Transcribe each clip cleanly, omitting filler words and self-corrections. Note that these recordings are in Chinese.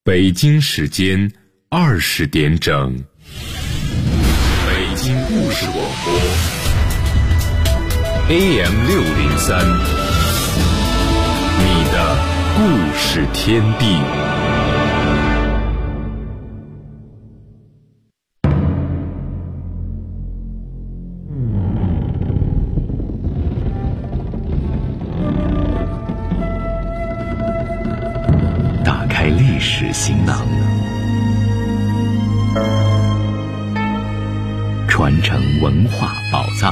北京时间20点整，北京故事广播 AM603，你的故事天地。 打开历史行囊，传承文化宝藏。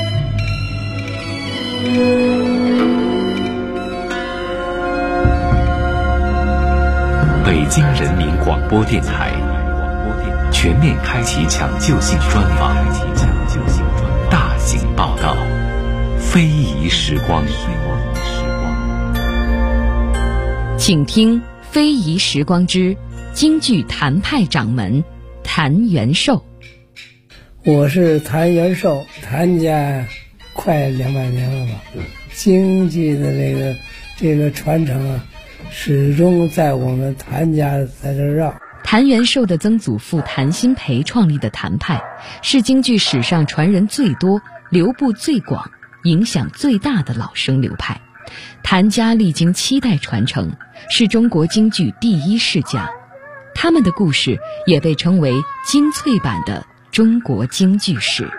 北京人民广播电台全面开启抢救性专访，大型报道，非遗时光。 请听非遗时光之京剧谭派掌门谭元寿。 我是谭元寿，谭家快200年了吧？京剧的这个传承啊，始终在我们谭家在这绕。 谭元寿的曾祖父谭鑫培创立的谭派，是京剧史上传人最多、流布最广、影响最大的老生流派。谭家历经7代传承，是中国京剧第一世家。他们的故事也被称为精粹版的中国京剧史。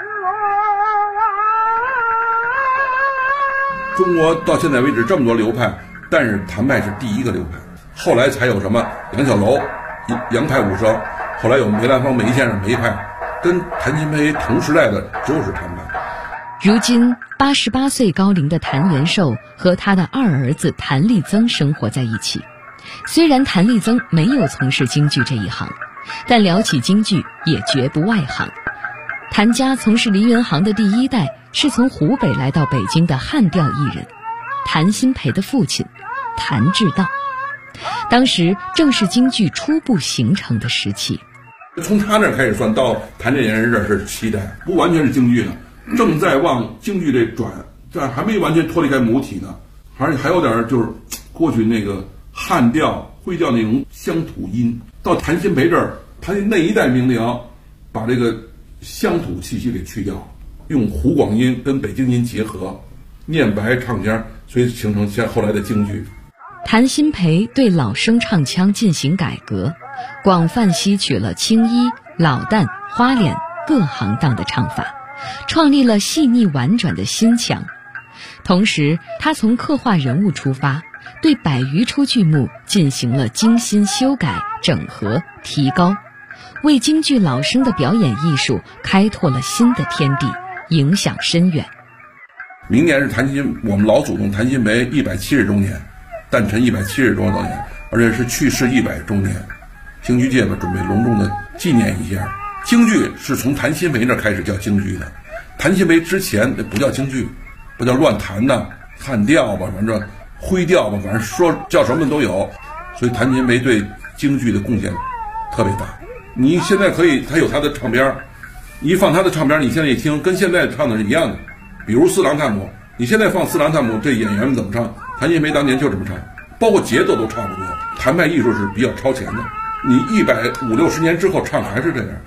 中国到现在为止这么多流派，但是谭派是第一个流派，后来才有什么杨小楼、杨派武生，后来有梅兰芳、梅先生、梅派，跟谭鑫培同时代的就是谭派。 如今88岁高龄的谭元寿和他的2儿子谭立增生活在一起。虽然谭立增没有从事京剧这一行，但聊起京剧也绝不外行。谭家从事梨园行的第1代是从湖北来到北京的汉调艺人，谭鑫培的父亲谭志道。当时正是京剧初步形成的时期。 从他那开始算到谭这人这是7代，不完全是京剧呢，正在往京剧这转，但还没完全脱离开母体呢，还有点就是过去那个汉调徽调那种乡土音，到谭鑫培这儿，他那一代名伶把这个乡土气息给去掉，用湖广音跟北京音结合，念白唱腔，所以形成后来的京剧。 谭鑫培对老生唱腔进行改革，广泛吸取了青衣、老旦、花脸各行当的唱法，创立了细腻婉转的新腔。同时他从刻画人物出发，对100余出剧目进行了精心修改、整合、提高，为京剧老生的表演艺术开拓了新的天地，影响深远。 明年是我们老祖宗谭鑫培170周年，诞辰170多年，而且是去世100周年。京剧界吧准备隆重的纪念一下。京剧是从谭鑫培那开始叫京剧的，谭鑫培之前不叫京剧，不叫乱弹呐、汉调吧，反正徽调吧，反正说叫什么都有。所以谭鑫培对京剧的贡献特别大。你现在可以，他有他的唱片，你一放他的唱片，你现在一听跟现在唱的是一样的。比如四郎探母，你现在放四郎探母，这演员们怎么唱？谭鑫培当年就这么唱，包括节奏都差不多。谭派艺术是比较超前的，你150、60年之后唱还是这样。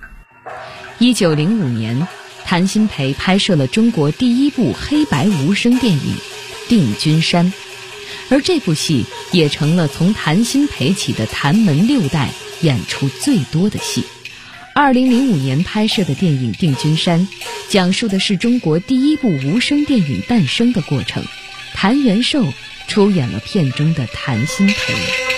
1905年，谭鑫培拍摄了中国第1部黑白无声电影《定军山》，而这部戏也成了从谭鑫培起的谭门6代演出最多的戏。2005年拍摄的电影《定军山》讲述的是中国第1部无声电影诞生的过程。谭元寿出演了片中的谭鑫培。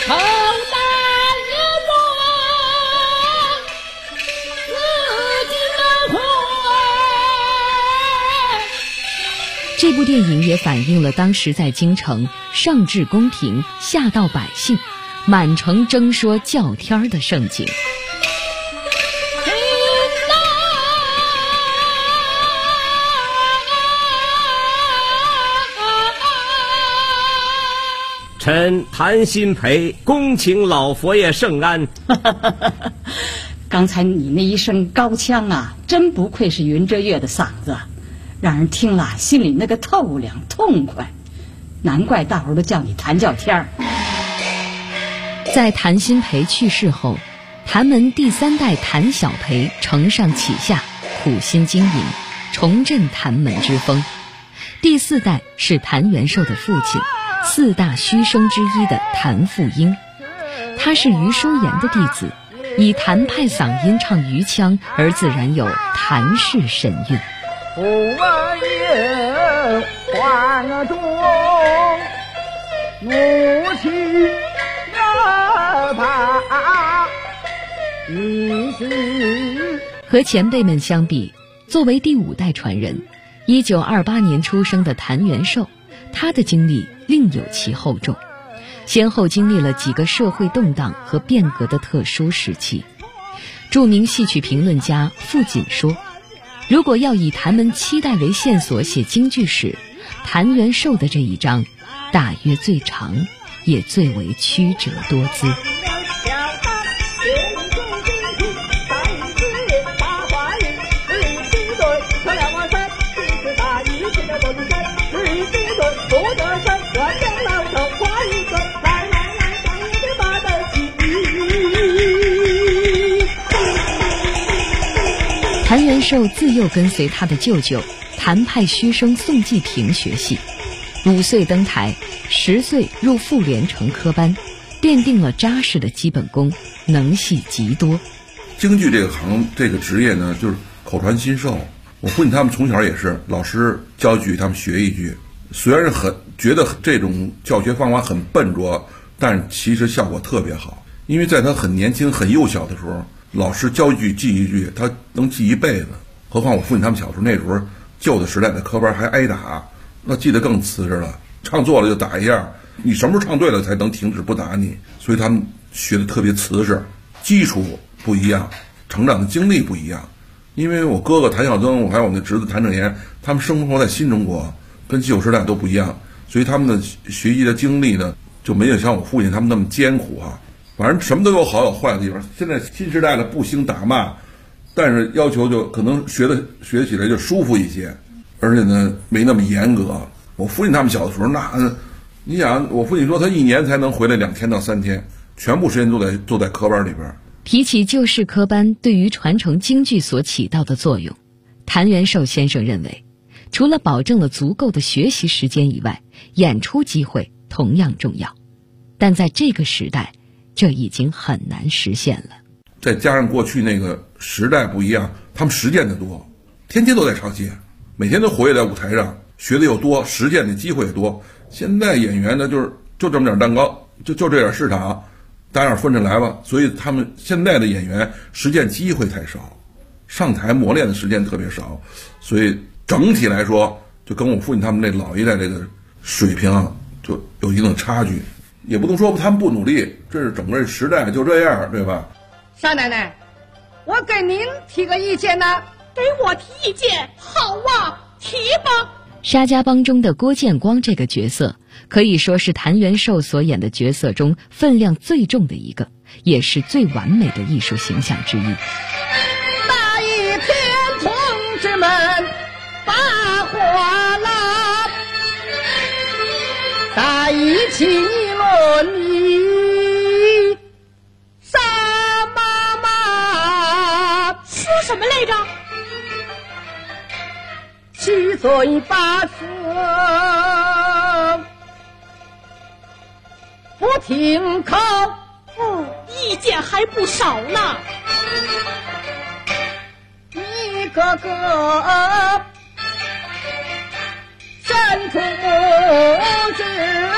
这部电影也反映了当时在京城上至宫廷，下到百姓，满城争说叫天的盛景。 臣谭鑫培恭请老佛爷圣安。 刚才你那一声高腔啊，真不愧是云遮月的嗓子，让人听了心里那个透凉痛快，难怪大伙都叫你谭叫天儿。 在谭鑫培去世后，谭门第3代谭小培承上启下，苦心经营，重振谭门之风。第4代是谭元寿的父亲，4大须生之一的谭富英，他是余叔岩的弟子，以谭派嗓音唱余腔，而自然有谭氏神韵。 不言幻中怒气热怕一时。 和前辈们相比，作为第5代传人，1928年出生的谭元寿，他的经历另有其厚重，先后经历了几个社会动荡和变革的特殊时期。著名戏曲评论家傅锦说，如果要以谭门7代为线索写京剧史，谭元寿的这一章大约最长，也最为曲折多姿。谭元寿自幼跟随他的舅舅谭派须生宋继平学戏，5岁登台，10岁入妇联成科班，奠定了扎实的基本功，能戏极多。 京剧这个行这个职业呢，就是口传心授。我父亲他们从小也是老师教一句他们学一句，虽然是觉得这种教学方法很笨拙，但其实效果特别好。因为在他很年轻很幼小的时候，老师教一句记一句，他能记一辈子。何况我父亲他们小时候那时候旧的时代的科班还挨打，那记得更瓷实了，唱错了就打一下，你什么时候唱对了才能停止不打你。所以他们学的特别瓷实，基础不一样，成长的经历不一样。因为我哥哥谭孝增，我还有我的侄子谭正言，他们生活在新中国，跟旧时代都不一样，所以他们的学习的经历呢，就没有像我父亲他们那么艰苦啊。反正什么都有好有坏的地方。现在新时代的不兴打骂，但是要求就可能学起来就舒服一些，而且呢没那么严格。我父亲他们小的时候，那你想，我父亲说他1年才能回来2天到3天，全部时间都在科班里边。 提起旧式科班对于传承京剧所起到的作用，谭元寿先生认为，除了保证了足够的学习时间以外，演出机会同样重要。但在这个时代，这已经很难实现了。 再加上过去那个时代不一样，他们实践的多，天天都在唱戏，每天都活跃在舞台上，学的又多，实践的机会也多。现在演员呢，就这么点蛋糕，就这点市场，大家分着来吧。所以他们现在的演员实践机会太少，上台磨练的时间特别少，所以整体来说，就跟我父亲他们那老一代这个水平就有一定的差距。也不能说他们不努力，这是整个时代就这样，对吧？ 少奶奶，我给您提个意见呢。 给我提意见，好啊，提吧。 沙家浜中的郭建光这个角色，可以说是谭元寿所演的角色中分量最重的一个，也是最完美的艺术形象之一。 那一天同志们把话啦在一起论议，傻妈妈说什么来着 ？7岁8岁不听口， 意见还不少呢。 一个个伸出拇指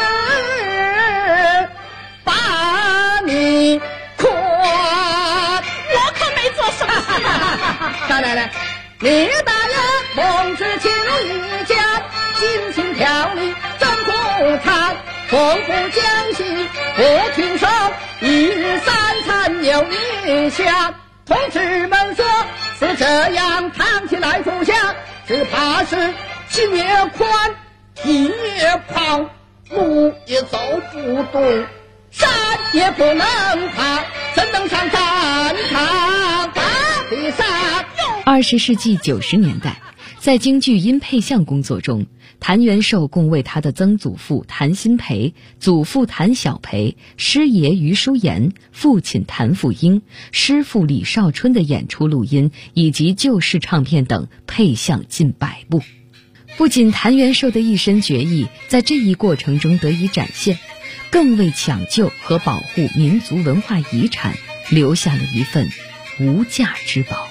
把你夸， 我可没做什么事啊。 少奶奶，你大爷同志情一家，金星条理真不长，从不讲戏不听说，一日3餐有一下。同志们说是这样，扛起来不下，只怕是心越宽体越胖，路也走不动，山也不能爬，怎能上战场打地上。 20世纪90年代， 在京剧音配像工作中，谭元寿共为他的曾祖父谭鑫培、祖父谭小培、师爷于淑妍、父亲谭富英、师父李少春的演出录音以及旧式唱片等配像近100部。不仅谭元寿的一身绝艺在这一过程中得以展现，更为抢救和保护民族文化遗产留下了一份无价之宝。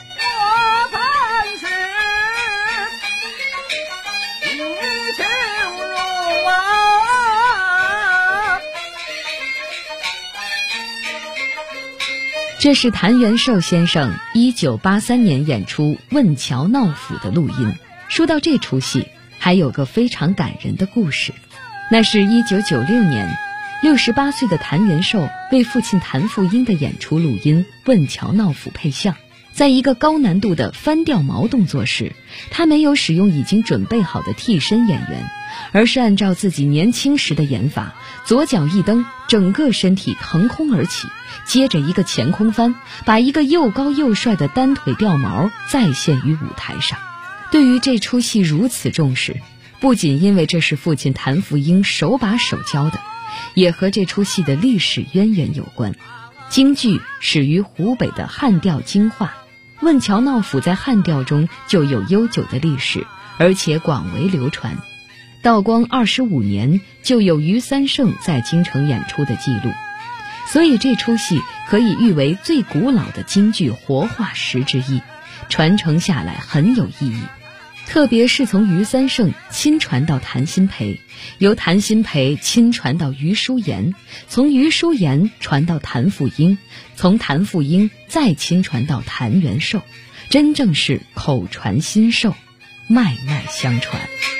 这是谭元寿先生1983年演出《问桥闹府》的录音。说到这出戏，还有个非常感人的故事，那是1996年，68岁的谭元寿为父亲谭富英的演出录音《问桥闹府》配像。在一个高难度的翻吊毛动作时，他没有使用已经准备好的替身演员，而是按照自己年轻时的演法，左脚一蹬，整个身体腾空而起，接着一个前空翻，把一个又高又帅的单腿吊毛再现于舞台上。对于这出戏如此重视，不仅因为这是父亲谭富英手把手教的，也和这出戏的历史渊源有关。京剧始于湖北的汉调京话，问桥闹府在汉调中就有悠久的历史，而且广为流传。道光25年就有于三胜在京城演出的记录，所以这出戏可以誉为最古老的京剧活化石之一，传承下来很有意义。特别是从于三胜亲传到谭鑫培，由谭鑫培亲传到于淑妍，从于淑妍传到谭富英，从谭富英再亲传到谭元寿，真正是口传心授，脉脉相传。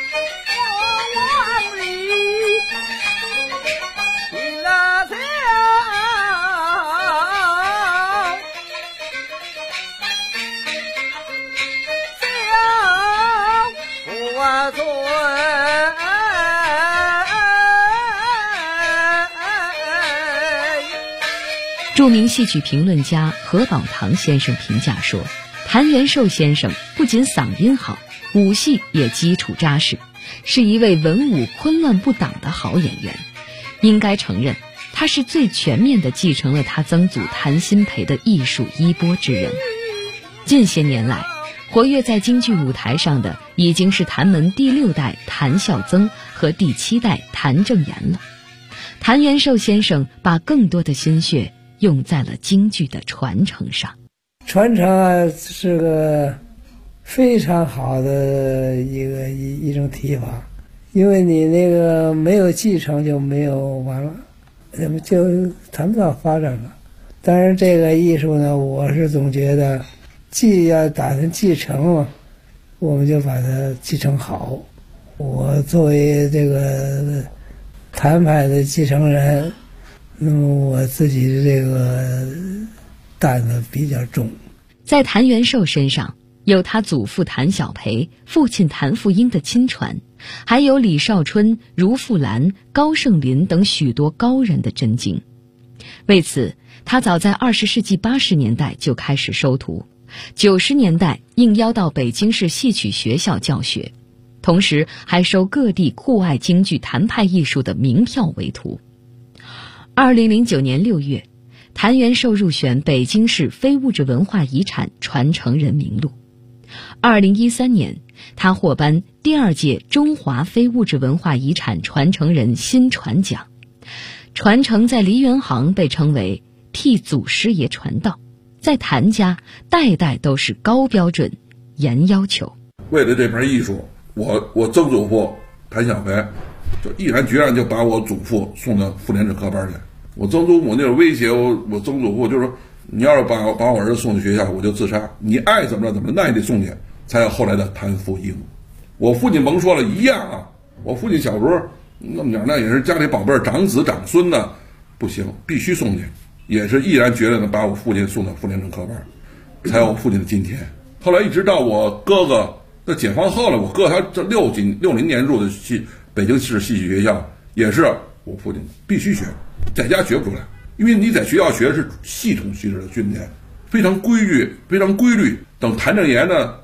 著名戏曲评论家何宝堂先生评价说，谭元寿先生不仅嗓音好，武戏也基础扎实，是一位文武昆乱不挡的好演员。应该承认，他是最全面地继承了他曾祖谭鑫培的艺术衣钵之人。近些年来，活跃在京剧舞台上的已经是谭门第6代谭孝曾和第7代谭正言了。谭元寿先生把更多的心血用在了京剧的传承上。 传承啊，是个非常好的一种提法，因为你那个没有继承就没有完了，就谈不到发展了。当然这个艺术呢，我是总觉得既要打算继承嘛，我们就把它继承好。我作为这个谭派的继承人，那么我自己的这个担子比较重。 在谭元寿身上，有他祖父谭小培、父亲谭富英的亲传，还有李少春、如富兰、高盛林等许多高人的真经。为此，他早在20世纪80年代就开始收徒，90年代应邀到北京市戏曲学校教学，同时还收各地酷爱京剧谭派艺术的名票为徒。2009年6月，谭元寿入选北京市非物质文化遗产传承人名录。2013年，他获颁第2届中华非物质文化遗产传承人新传奖。传承在梨园行被称为替祖师爷传道，在谭家代代都是高标准、严要求。 为了这门艺术，我曾祖父谭小培就毅然决然就把我祖父送到妇联制科班去。我曾祖母那种威胁我曾祖父，就是说你要是把我儿子送去学校，我就自杀，你爱怎么着怎么着，那也得送去。才有后来的谭富英。我父亲甭说了，一样啊。我父亲小时候那么讲，那也是家里宝贝儿，长子长孙呢，不行，必须送去，也是毅然决然的把我父亲送到妇联制科班，才有我父亲的今天。后来一直到我哥哥那解放后了，我哥他这60年入的北京市戏曲学校，也是我父亲必须学，在家学不出来，因为你在学校学的是系统式的训练，非常规矩，非常规律。等谭正言呢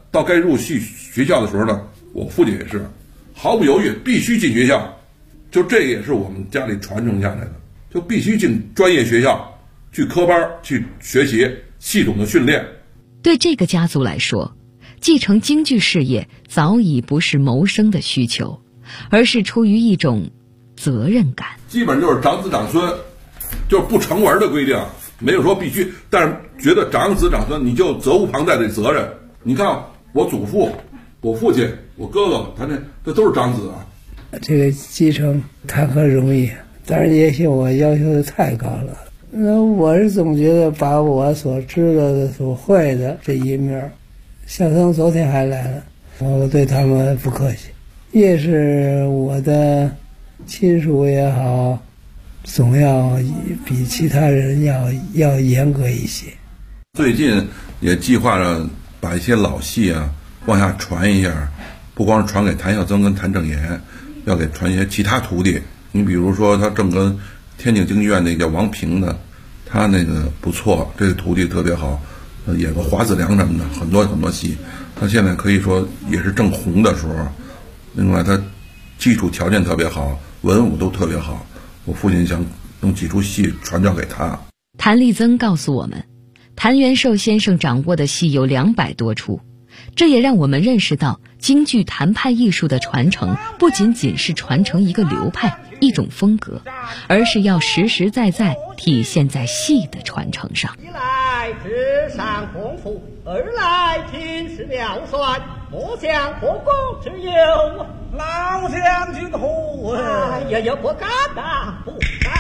到该入学校的时候呢，我父亲也是毫不犹豫必须进学校，就这也是我们家里传承下来的，就必须进专业学校去科班去学习，系统的训练。 对这个家族来说，继承京剧事业早已不是谋生的需求，而是出于一种责任感。 基本就是长子长孙，就是不成文的规定，没有说必须，但是觉得长子长孙你就责无旁贷的责任。你看我祖父、我父亲、我哥哥，他这都是长子啊。 这个继承谈何容易，但是也许我要求的太高了。那我是总觉得把我所知道的、所会的这一面，小曾昨天还来了，我对他们不客气，越是我的亲属也好，总要比其他人要严格一些。 最近也计划着把一些老戏啊往下传一下，不光是传给谭孝曾跟谭正言，要给传一些其他徒弟。你比如说他正跟天津京剧院那叫王平的，他那个不错，这个徒弟特别好，演个华子良什么的，很多很多戏。他现在可以说也是正红的时候。另外他基础条件特别好，文武都特别好，我父亲想用几出戏传教给他。 谭立增告诉我们，谭元寿先生掌握的戏有200多出，这也让我们认识到京剧谭派艺术的传承不仅仅是传承一个流派、一种风格，而是要实实在在体现在戏的传承上。 一来智商丰富，二来品识了算，莫想破功之有。老将军虎，哎呀，不敢呐，不敢。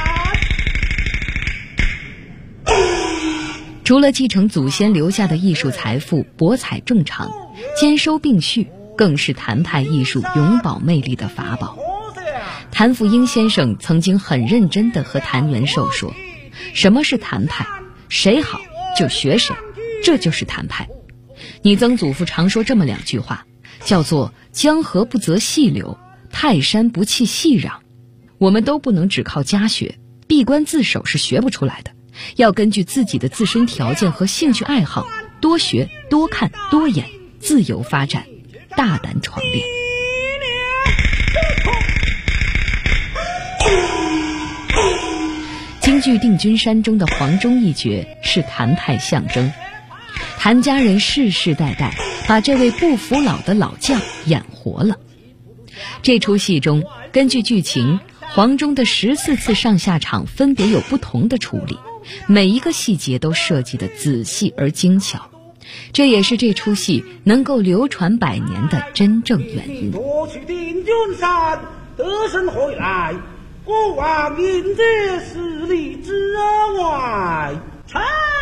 除了继承祖先留下的艺术财富，博采众长，兼收并蓄，更是谭派艺术永葆魅力的法宝。谭富英先生曾经很认真地和谭元寿说，什么是谭派？谁好就学谁，这就是谭派。你曾祖父常说这么2句话，叫做江河不择细流，泰山不弃细壤。我们都不能只靠家学，闭关自守是学不出来的，要根据自己的自身条件和兴趣爱好，多学多看多演，自由发展，大胆闯烈。京剧《定军山》中的黄忠一角是谭派象征，谭家人世世代代把这位不服老的老将演活了。这出戏中，根据剧情，黄忠的14次上下场分别有不同的处理，每一个细节都设计得仔细而精巧，这也是这出戏能够流传100年的真正原因。 夺取定军山，得胜回来，国王迎接10里之外，臣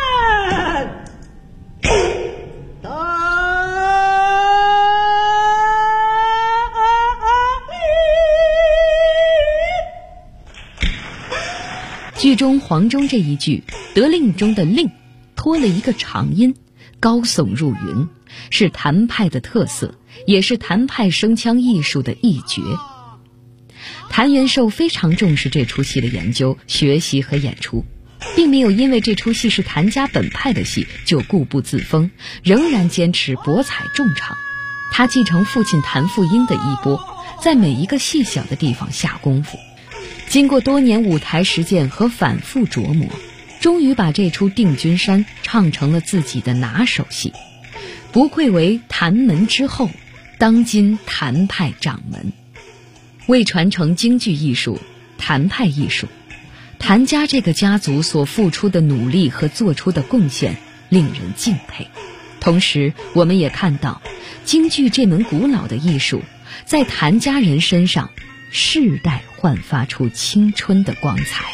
剧中黄忠这一句得令中的令拖了一个长音，高耸入云，是谭派的特色，也是谭派声腔艺术的一绝。谭元寿非常重视这出戏的研究、学习和演出，并没有因为这出戏是谭家本派的戏就固步自封，仍然坚持博采众长。他继承父亲谭富英的衣钵，在每一个细小的地方下功夫，经过多年舞台实践和反复琢磨，终于把这出《定军山》唱成了自己的拿手戏，不愧为谭门之后，当今谭派掌门。为传承京剧艺术、谭派艺术，谭家这个家族所付出的努力和做出的贡献令人敬佩。同时我们也看到京剧这门古老的艺术在谭家人身上世代焕发出青春的光彩。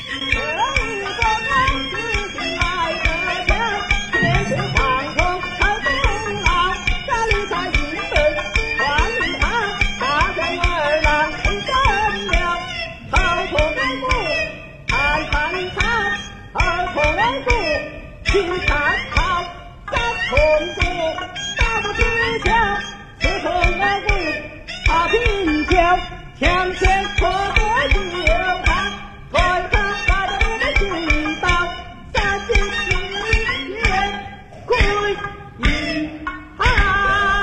向前破夺旧汉，快快把我们寻到三千年归一汉。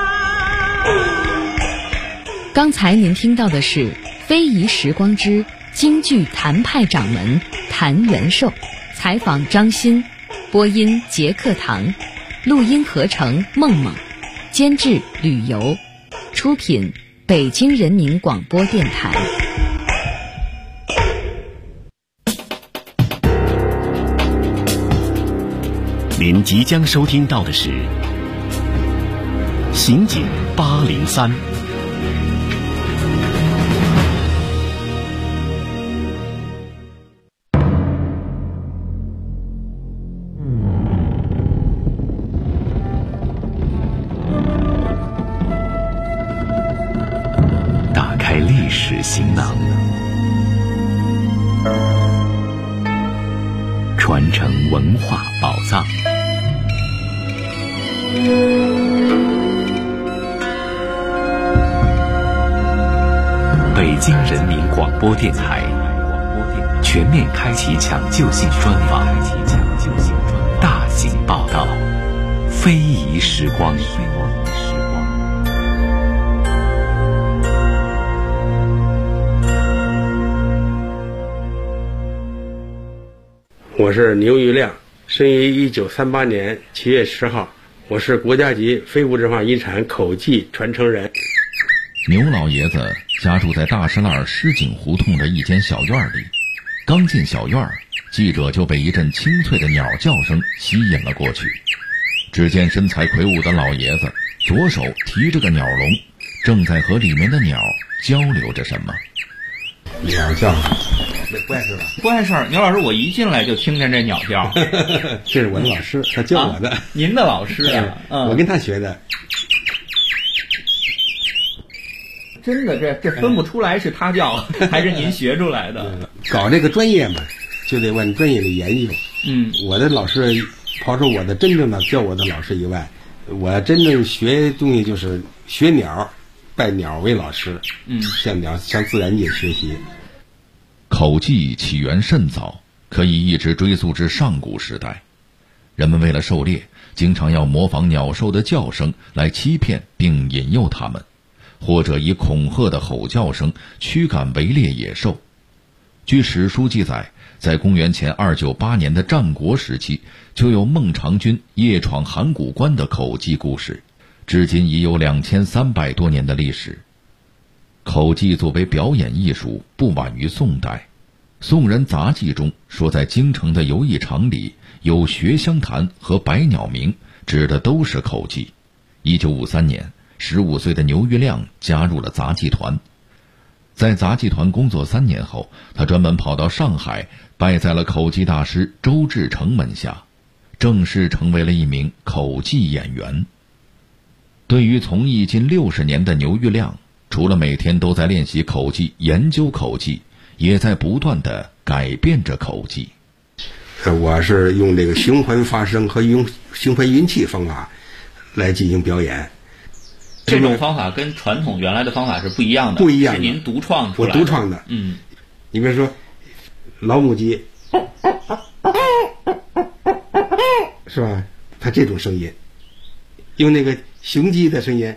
刚才您听到的是《非遗时光之京剧谭派掌门谭元寿》，采访张欣，播音杰克堂，录音合成梦梦，监制旅游，出品北京人民广播电台。 您即将收听到的是《刑警803》。 打开历史行囊，传承文化宝藏。北京人民广播电台全面开启抢救性专访，大型报道，非遗时光。 我是牛玉亮，生于1938年7月10号，我是国家级非物质文化遗产口技传承人。 牛老爷子家住在大石栏狮井胡同的一间小院里，刚进小院，记者就被一阵清脆的鸟叫声吸引了过去。只见身材魁梧的老爷子左手提着个鸟笼，正在和里面的鸟交流着什么。 鸟叫不碍事吧？ 不碍事儿。牛老师，我一进来就听见这鸟叫。 这是我的老师，他教我的。 您的老师啊？ 我跟他学的。 真的，这分不出来是他教还是您学出来的。 搞这个专业嘛，就得往专业里研究。我的老师，刨出我的真正的教我的老师以外，我真正学东西就是学鸟，拜鸟为老师。向自然界学习。 口技起源甚早，可以一直追溯至上古时代。人们为了狩猎，经常要模仿鸟兽的叫声来欺骗并引诱它们，或者以恐吓的吼叫声驱赶围猎野兽。据史书记载，在公元前298年的战国时期，就有孟尝君夜闯函谷关的口技故事，至今已有2300多年的历史。口技作为表演艺术，不晚于宋代。宋人杂记中说，在京城的游艺场里有学香坛和百鸟鸣，指的都是口技。1953年，15岁的牛玉亮加入了杂技团。在杂技团工作3年后，他专门跑到上海，拜在了口技大师周志成门下，正式成为了一名口技演员。对于从艺近60年的牛玉亮，除了每天都在练习口技、研究口技，也在不断地改变着口技。 我是用这个循环发声和用循环音气方法来进行表演。 这种方法跟传统原来的方法是不一样的， 不一样的， 是您独创出来的。 我独创的。你比如说老母鸡，是吧？它这种声音，用那个雄鸡的声音，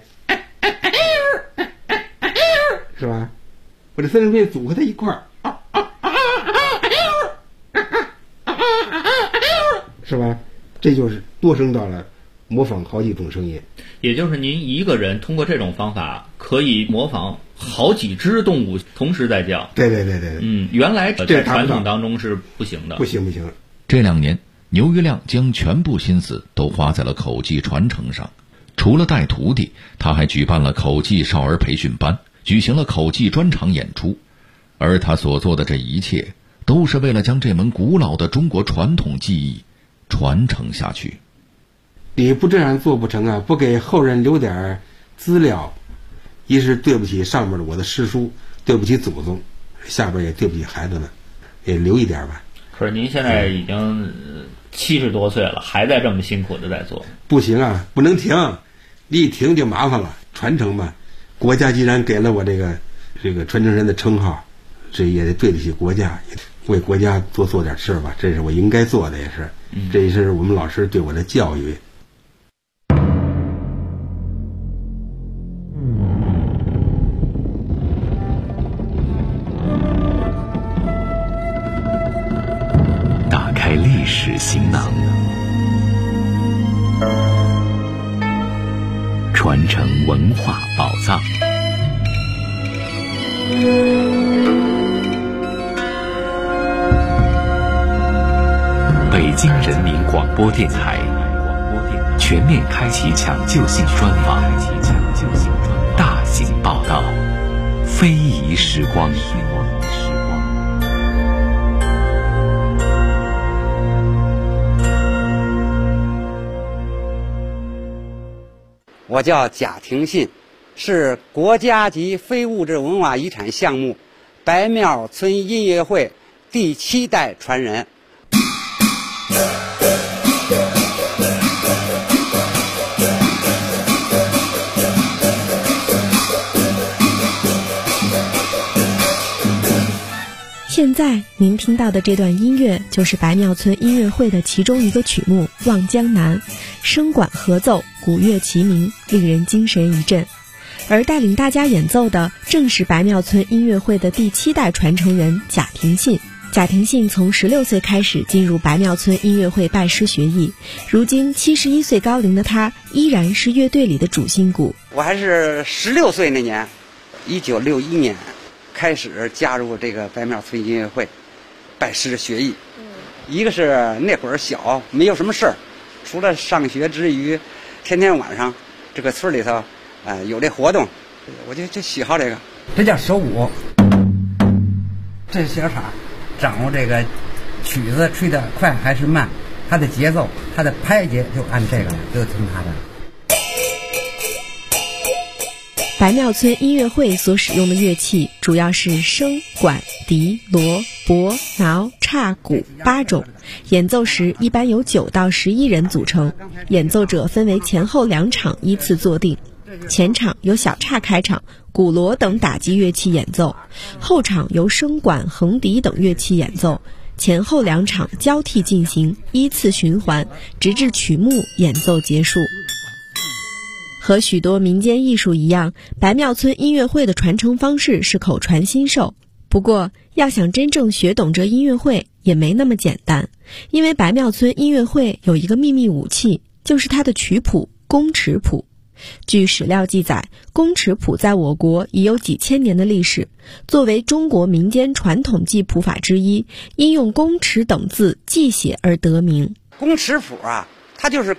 是吧？我这三声片组合在一块儿，是吧？这就是多声道了，模仿好几种声音。 也就是您一个人通过这种方法可以模仿好几只动物同时在叫。 对。 原来在传统当中是不行的。 不行。 这2年，牛玉亮将全部心思都花在了口技传承上。除了带徒弟，他还举办了口技少儿培训班，举行了口技专场演出。而他所做的这一切，都是为了将这门古老的中国传统技艺传承下去。 你不这样做不成啊！不给后人留点资料，一是对不起上面的我的师叔，对不起祖宗，下边也对不起孩子们，也留一点吧。 可是您现在已经70多岁了，还在这么辛苦的在做。 不行啊，不能停，你一停就麻烦了。传承嘛，国家既然给了我这个传承人的称号，这也得对得起国家，为国家多做点事吧，这是我应该做的，也是，这也是我们老师对我的教育。 史行囊，传承文化宝藏。北京人民广播电台全面开启抢救性专访，大型报道，非遗时光。 我叫贾廷信，是国家级非物质文化遗产项目白庙村音乐会第7代传人。 现在您听到的这段音乐就是白庙村音乐会的其中一个曲目《望江南》，声管合奏，鼓乐齐鸣，令人精神一振。而带领大家演奏的正是白庙村音乐会的第7代传承人贾廷信。贾廷信从16岁开始进入白庙村音乐会拜师学艺，如今71岁高龄的他依然是乐队里的主心骨。 我还是16岁那年，1961年开始加入这个白庙村音乐会，拜师学艺。一个是那会儿小，没有什么事儿，除了上学之余，天天晚上这个村里头，有这活动，我就喜好这个。这叫手鼓，这是小叉，掌握这个曲子吹得快还是慢，它的节奏，它的拍节就按这个，就听它的。 白庙村音乐会所使用的乐器主要是笙、管、笛、锣、钹、挠、叉、鼓8种，演奏时一般由9到11人组成，演奏者分为前后2场依次坐定。前场由小叉开场，鼓锣等打击乐器演奏，后场由笙管、横笛等乐器演奏，前后2场交替进行，依次循环，直至曲目演奏结束。和许多民间艺术一样，白庙村音乐会的传承方式是口传心授。不过，要想真正学懂这音乐会也没那么简单，因为白庙村音乐会有一个秘密武器，就是它的曲谱宫尺谱。据史料记载，宫尺谱在我国已有几千年的历史，作为中国民间传统记谱法之一，因用宫尺等字记写而得名。 宫尺谱啊，它就是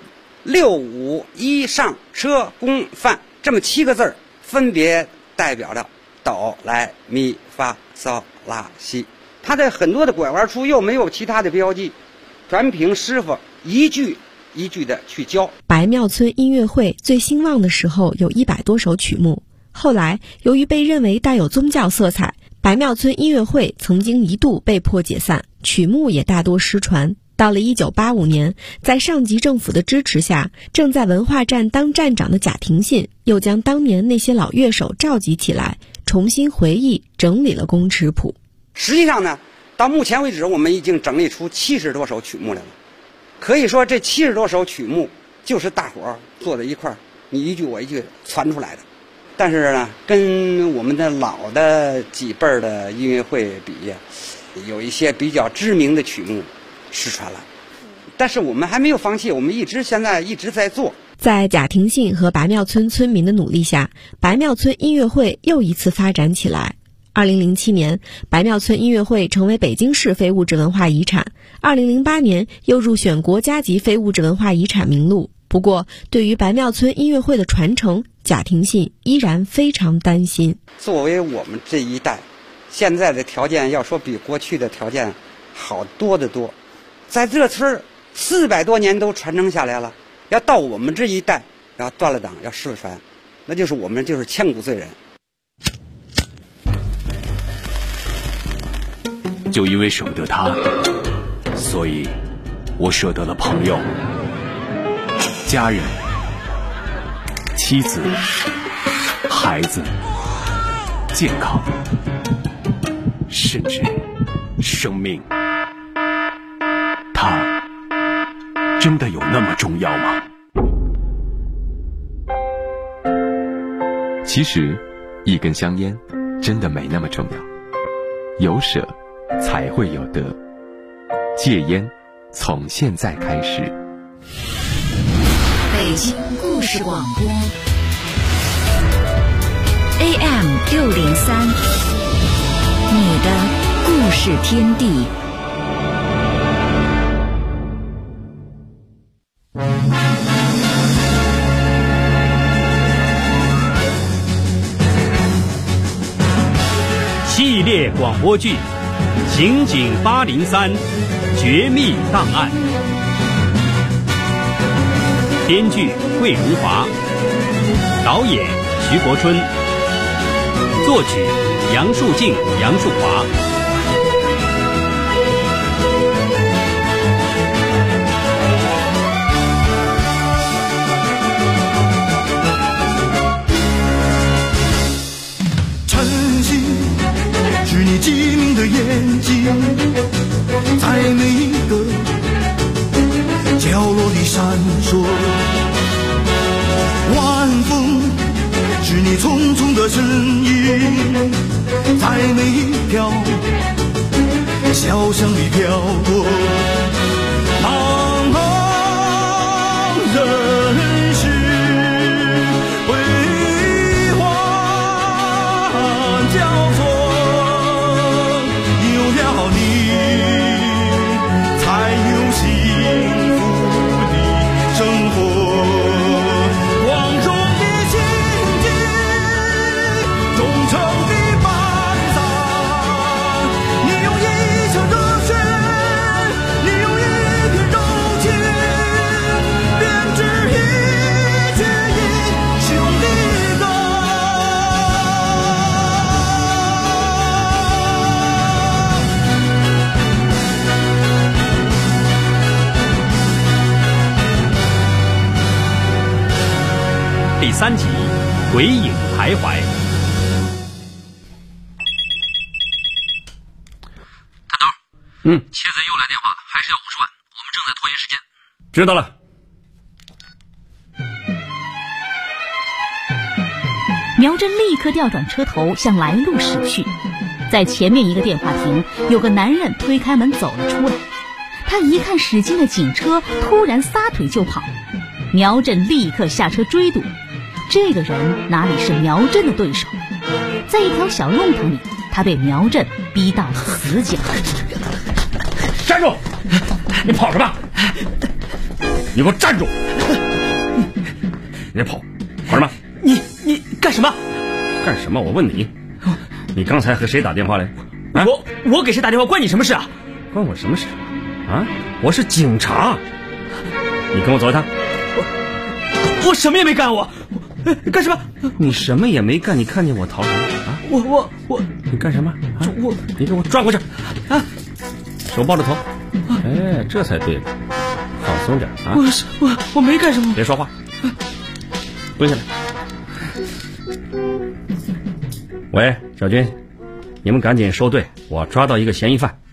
6、5、1上车宫范这么7个字，分别代表着哆来咪发嗦拉西。它的很多的拐弯处又没有其他的标记，全凭师傅一句一句的去教。 白庙村音乐会最兴旺的时候有100多首曲目，后来由于被认为带有宗教色彩，白庙村音乐会曾经一度被迫解散，曲目也大多失传。到了1985年，在上级政府的支持下，正在文化站当站长的贾廷信又将当年那些老乐手召集起来，重新回忆整理了宫尺谱。 实际上呢，到目前为止我们已经整理出70多首曲目来了。可以说这70多首曲目就是大伙儿坐在一块儿，你一句我一句传出来的。但是呢，跟我们的老的几辈儿的音乐会比，有一些比较知名的曲目失传了，但是我们还没有放弃，我们现在一直在做。 在贾廷信和白庙村村民的努力下，白庙村音乐会又一次发展起来。2007年，白庙村音乐会成为北京市非物质文化遗产，2008年又入选国家级非物质文化遗产名录。不过，对于白庙村音乐会的传承，贾廷信依然非常担心。 作为我们这一代，现在的条件要说比过去的条件好多得多。在这村400多年都传承下来了，要到我们这一代要断了档要失传，那就是我们就是千古罪人。 就因为舍不得他，所以我舍得了朋友、家人、妻子、孩子、健康，甚至生命。他真的有那么重要吗？ 其实，一根香烟真的没那么重要，有舍才会有得。戒烟从现在开始。 北京故事广播 AM603，你的故事天地。 系列广播剧《刑警803绝密档案》，编剧桂荣华，导演徐国春，作曲杨树静、杨树华。 是你机灵的眼睛，在每一个角落里闪烁。晚风是你匆匆的身影，在每一条小巷里飘过。茫茫人世辉煌交错， 第3集《鬼影徘徊》。 谭头，妻子又来电话了，还是要50万，我们正在拖延时间。 知道了。 苗真立刻调转车头向来路驶去，在前面一个电话亭，有个男人推开门走了出来。他一看驶进的警车，突然撒腿就跑。苗真立刻下车追堵。这个人哪里是苗真的对手？在一条小弄堂里，他被苗真逼到了死角。 站住！你跑什么？你给我站住！你跑什么？ 你干什么？ 干什么？我问你，你刚才和谁打电话来？ 啊、我给谁打电话关你什么事啊？ 关我什么事啊？我是警察，你跟我走一趟。 我什么也没干，我干什么？ 你什么也没干，你看见我逃什么啊？ 我你干什么？啊、你给我转过去啊！手抱着头，哎，这才对，放松点啊！ 我没干什么， 别说话，蹲下来。喂，小军，你们赶紧收队，我抓到一个嫌疑犯。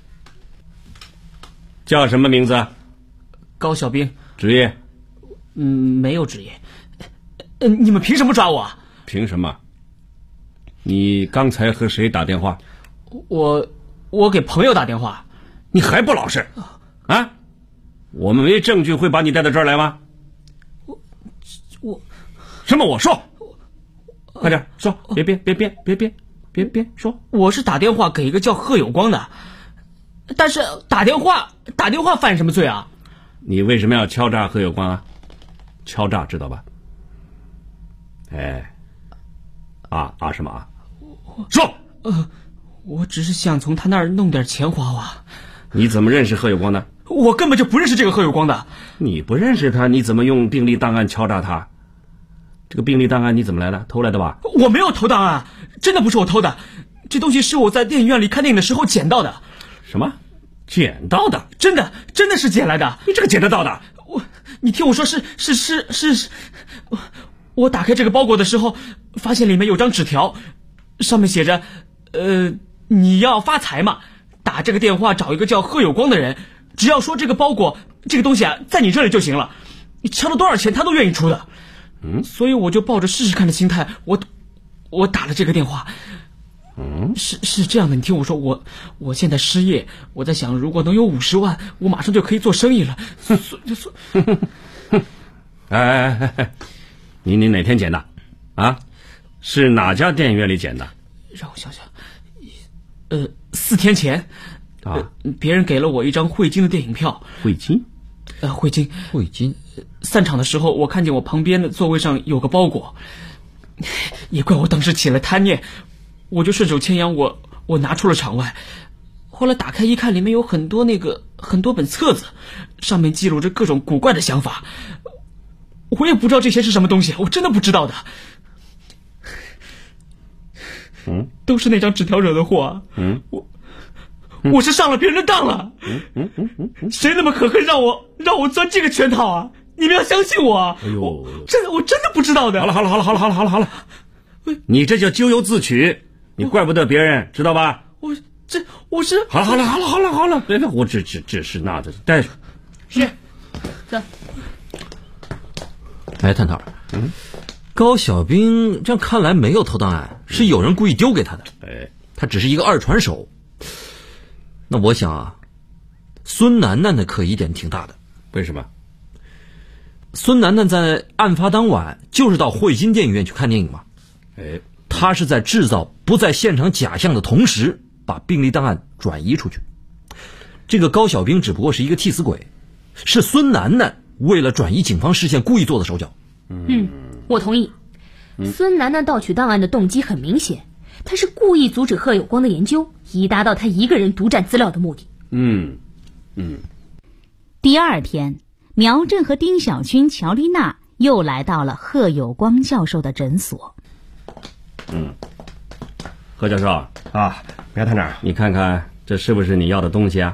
叫什么名字？ 高小兵。 职业？ 没有职业。你们凭什么抓我啊？ 凭什么？你刚才和谁打电话？ 我给朋友打电话。 你还不老实啊？我们没证据会把你带到这儿来吗？ 我什么？我说，快点说，别编说。 我是打电话给一个叫贺有光的，但是打电话犯什么罪啊？ 你为什么要敲诈贺有光啊？敲诈知道吧？哎，什么啊？说。 我只是想从他那儿弄点钱花花。 你怎么认识贺有光的？ 我根本就不认识这个贺有光的。 你不认识他，你怎么用病历档案敲诈他？这个病历档案你怎么来的？偷来的吧？ 我没有偷档案，真的不是我偷的。这东西是我在电影院里看电影的时候捡到的。 什么？捡到的？ 真的是捡来的。 你这个捡得到的？ 你听我说，是。我打开这个包裹的时候，发现里面有张纸条，上面写着，你要发财嘛，打这个电话找一个叫贺有光的人，只要说这个包裹这个东西啊在你这里就行了，你敲了多少钱他都愿意出的。所以我就抱着试试看的心态，我打了这个电话。 是这样的，你听我说，我现在失业，我在想，如果能有50万，我马上就可以做生意了。 哎，你哪天捡的？啊？是哪家电影院里捡的？ 让我想想，4天前，别人给了我一张汇金的电影票。 汇金？ 汇金。散场的时候，我看见我旁边的座位上有个包裹，也怪我当时起了贪念，我就顺手牵羊，我拿出了场外。后来打开一看，里面有很多本册子，上面记录着各种古怪的想法。我也不知道这些是什么东西，我真的不知道的。都是那张纸条惹的祸啊！我是上了别人的当了。谁那么可恨让我钻这个圈套啊？你们要相信我啊！我真的不知道的。 好了，你这叫咎由自取，你怪不得别人，知道吧？ 我是好了，别，我只是那的，带去。 是，走。 哎，探头，高小兵这样看来没有偷档案，是有人故意丢给他的。他只是一个二传手。那我想啊，孙楠楠的可疑点挺大的。 为什么？ 孙楠楠在案发当晚就是到汇金电影院去看电影嘛。他是在制造不在现场假象的同时，把病历档案转移出去。这个高小兵只不过是一个替死鬼，是孙楠楠为了转移警方视线故意做的手脚。 我同意。孙楠楠盗取档案的动机很明显，他是故意阻止贺有光的研究，以达到他一个人独占资料的目的。 第二天，苗震和丁小军、乔丽娜又来到了贺有光教授的诊所。 贺教授啊，苗探长， 你看看这是不是你要的东西啊？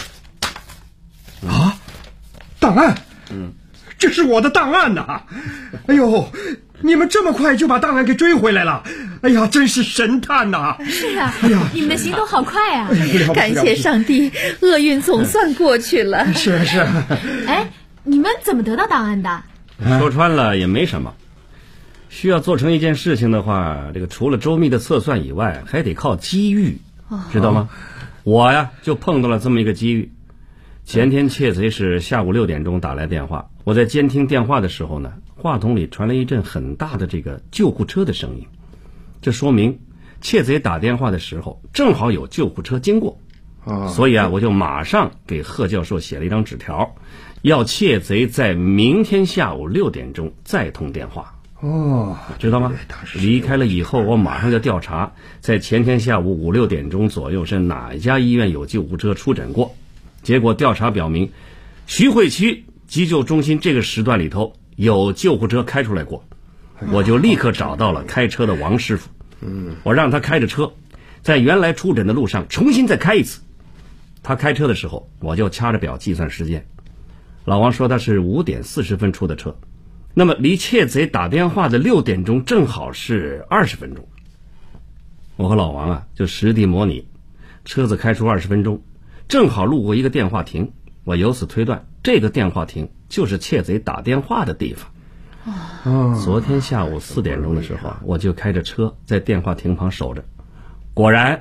档案？这是我的档案呐！哎呦，你们这么快就把档案给追回来了，哎呀，真是神探呐！ 是啊，你们的行动好快啊！ 感谢上帝，厄运总算过去了。 是。 哎，你们怎么得到档案的？ 说穿了也没什么，需要做成一件事情的话，这个除了周密的测算以外，还得靠机遇，知道吗？我呀就碰到了这么一个机遇。前天窃贼是下午6点钟打来电话，我在监听电话的时候呢，话筒里传来一阵很大的这个救护车的声音，这说明窃贼打电话的时候正好有救护车经过，所以啊，我就马上给贺教授写了一张纸条，要窃贼在明天下午6点钟再通电话。知道吗？离开了以后，我马上就调查，在前天下午5、6点钟左右是哪一家医院有救护车出诊过。结果调查表明，徐汇区急救中心这个时段里头有救护车开出来过，我就立刻找到了开车的王师傅。我让他开着车，在原来出诊的路上重新再开一次。他开车的时候，我就掐着表计算时间。老王说他是5点40分出的车，那么离窃贼打电话的6点钟正好是20分钟。我和老王啊就实地模拟，车子开出20分钟，正好路过一个电话亭，我由此推断这个电话亭就是窃贼打电话的地方。昨天下午4点钟的时候，我就开着车在电话亭旁守着，果然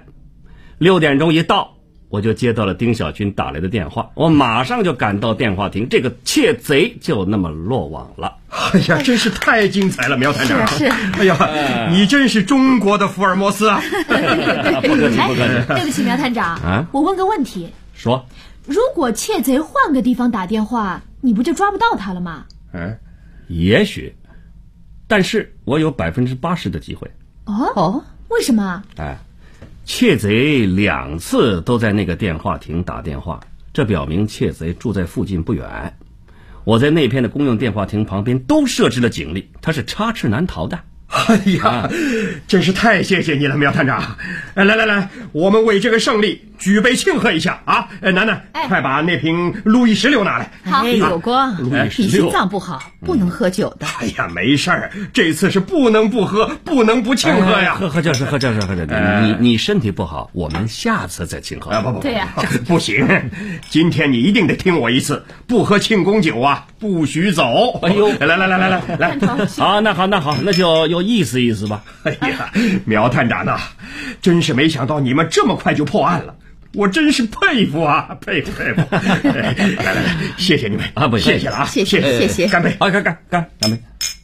6点钟一到，我就接到了丁小军打来的电话，我马上就赶到电话亭，这个窃贼就那么落网了。 哎呀，真是太精彩了，苗探长！ 是。 哎呀，你真是中国的福尔摩斯啊！ 不客气，不客气。 对不起，苗探长，我问个问题。 说。 如果窃贼换个地方打电话，你不就抓不到他了吗？ 也许，但是我有80%的机会。 为什么？ 窃贼2次都在那个电话亭打电话，这表明窃贼住在附近不远。我在那片的公用电话亭旁边都设置了警力，他是插翅难逃的。 哎呀，真是太谢谢你了，苗探长！来，我们为这个胜利举杯庆贺一下啊！楠楠，快把那瓶路易16拿来。 好，有光，你心脏不好，不能喝酒的。 哎呀，没事儿，这次是不能不喝，不能不庆贺呀。 何教授，你身体不好，我们下次再庆贺。 不， 对呀， 不行，今天你一定得听我一次，不喝庆功酒啊，不许走。 哎呦， 来， 好，那好，那就有意思吧。 哎呀，苗探长呐，真是没想到你们这么快就破案了。我真是佩服啊，佩服！来，谢谢你们啊，不， 谢谢了啊， 谢谢， 干杯！ 啊，干杯！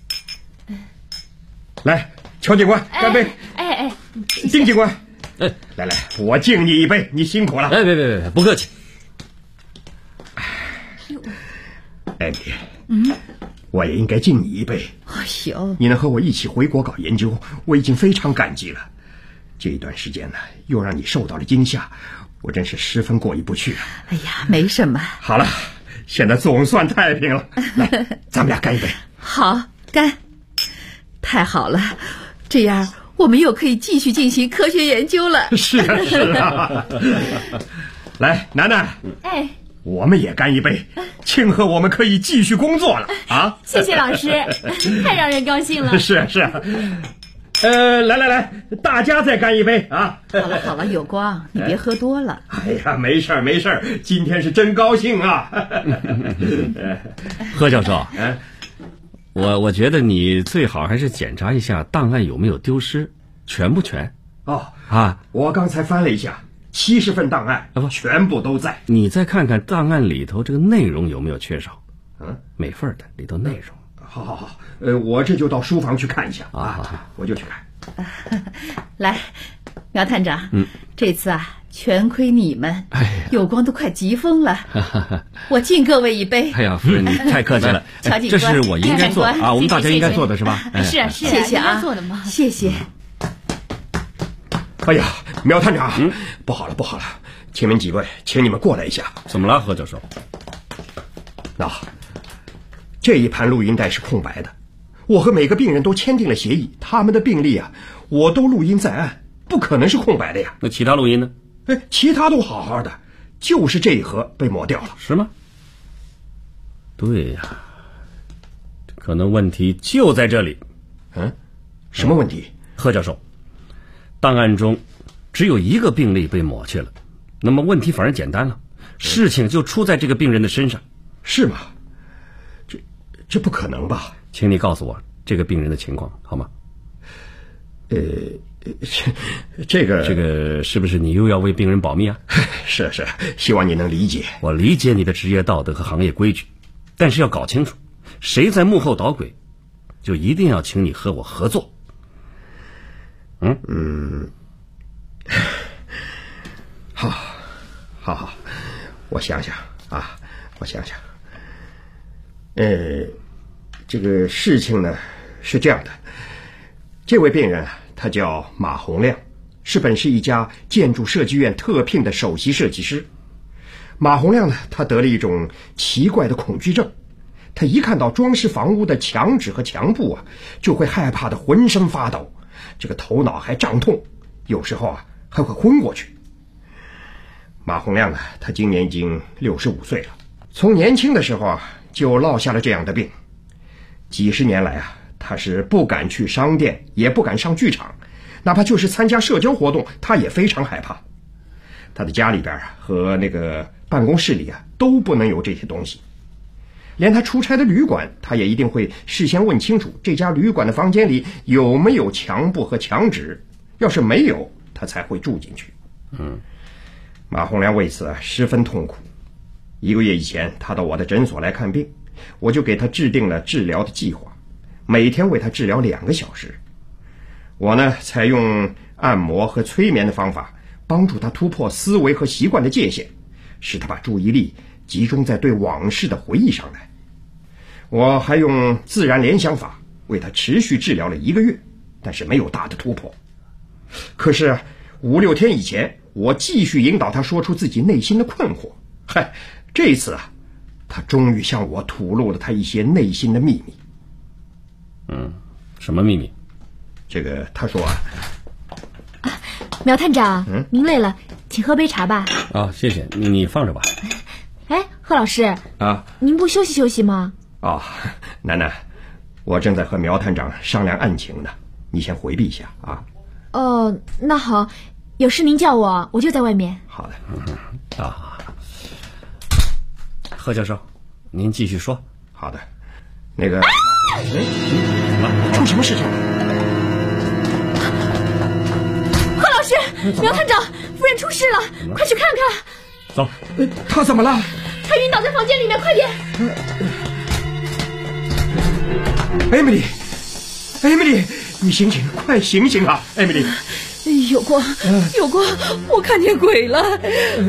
来，乔警官，干杯！ 哎， 丁警官，来，我敬你一杯，你辛苦了。 哎，别，不客气。 艾米，我也应该敬你一杯。 哎呦， 你能和我一起回国搞研究，我已经非常感激了。这一段时间呢，又让你受到了惊吓。我真是十分过意不去啊！ 哎呀，没什么。 好了，现在总算太平了。来，咱们俩干一杯。 好，干！太好了，这样我们又可以继续进行科学研究了。 是啊。来，楠楠，我们也干一杯，庆贺我们可以继续工作了啊！ 谢谢老师，太让人高兴了。 是啊。来，大家再干一杯啊！ 好了，有光，你别喝多了。 哎呀，没事儿，今天是真高兴啊！ 何教授，我觉得你最好还是检查一下档案有没有丢失，全不全？ 我刚才翻了一下，70份档案全部都在。 你再看看档案里头这个内容有没有缺少？每份的里头内容。 好，我这就到书房去看一下啊，我就去看。 来，苗探长，这次全亏你们，有光都快急疯了。我敬各位一杯。 哎呀，夫人你太客气了。 乔警官， 这是我应该做啊，我们大家应该做的是吧？ 是啊， 谢谢啊， 做的嘛。 谢谢。 哎呀，苗探长，不好了，请你们几位，请你们过来一下。 怎么了，何教授？ 这一盘录音带是空白的，我和每个病人都签订了协议，他们的病历我都录音在案，不可能是空白的呀。 那其他录音呢？ 其他都好好的，就是这一盒被抹掉了。 是吗？对呀，可能问题就在这里。 什么问题？ 何教授，档案中只有一个病例被抹去了，那么问题反而简单了，事情就出在这个病人的身上。 是吗？这不可能吧？ 请你告诉我这个病人的情况好吗？ 这个是不是你又要为病人保密啊？ 是，希望你能理解。 我理解你的职业道德和行业规矩，但是要搞清楚谁在幕后捣鬼，就一定要请你和我合作。 好，我想想。这个事情呢是这样的，这位病人他叫马洪亮，是本市一家建筑设计院特聘的首席设计师。马洪亮呢，他得了一种奇怪的恐惧症，他一看到装饰房屋的墙纸和墙布就会害怕的浑身发抖，这个头脑还胀痛，有时候还会昏过去。马洪亮呢，他今年已经65岁了，从年轻的时候就落下了这样的病。几十年来他是不敢去商店，也不敢上剧场，哪怕就是参加社交活动，他也非常害怕。他的家里边和那个办公室里都不能有这些东西，连他出差的旅馆，他也一定会事先问清楚这家旅馆的房间里有没有墙布和墙纸，要是没有，他才会住进去。马洪良为此十分痛苦。1个月以前，他到我的诊所来看病，我就给他制定了治疗的计划，每天为他治疗2个小时。我呢，采用按摩和催眠的方法，帮助他突破思维和习惯的界限，使他把注意力集中在对往事的回忆上来。我还用自然联想法为他持续治疗了1个月，但是没有大的突破。可是5、6天以前，我继续引导他说出自己内心的困惑。这一次他终于向我吐露了他一些内心的秘密。 什么秘密？ 这个他说苗探长，您累了， 请喝杯茶吧。 啊，谢谢你放着吧。 哎，贺老师啊， 您不休息休息吗？ 哦，楠楠，我正在和苗探长商量案情呢，你先回避一下啊。 哦，那好，有事您叫我，我就在外面。 好的。 啊，贺教授，您继续说。 好的。那个，出什么事情了？ 贺老师，苗探长，夫人出事了，快去看看。 走。 他怎么了？ 他晕倒在房间里面，快点。 艾米丽，你醒醒，快醒醒啊！艾米丽， 有光，我看见鬼了，好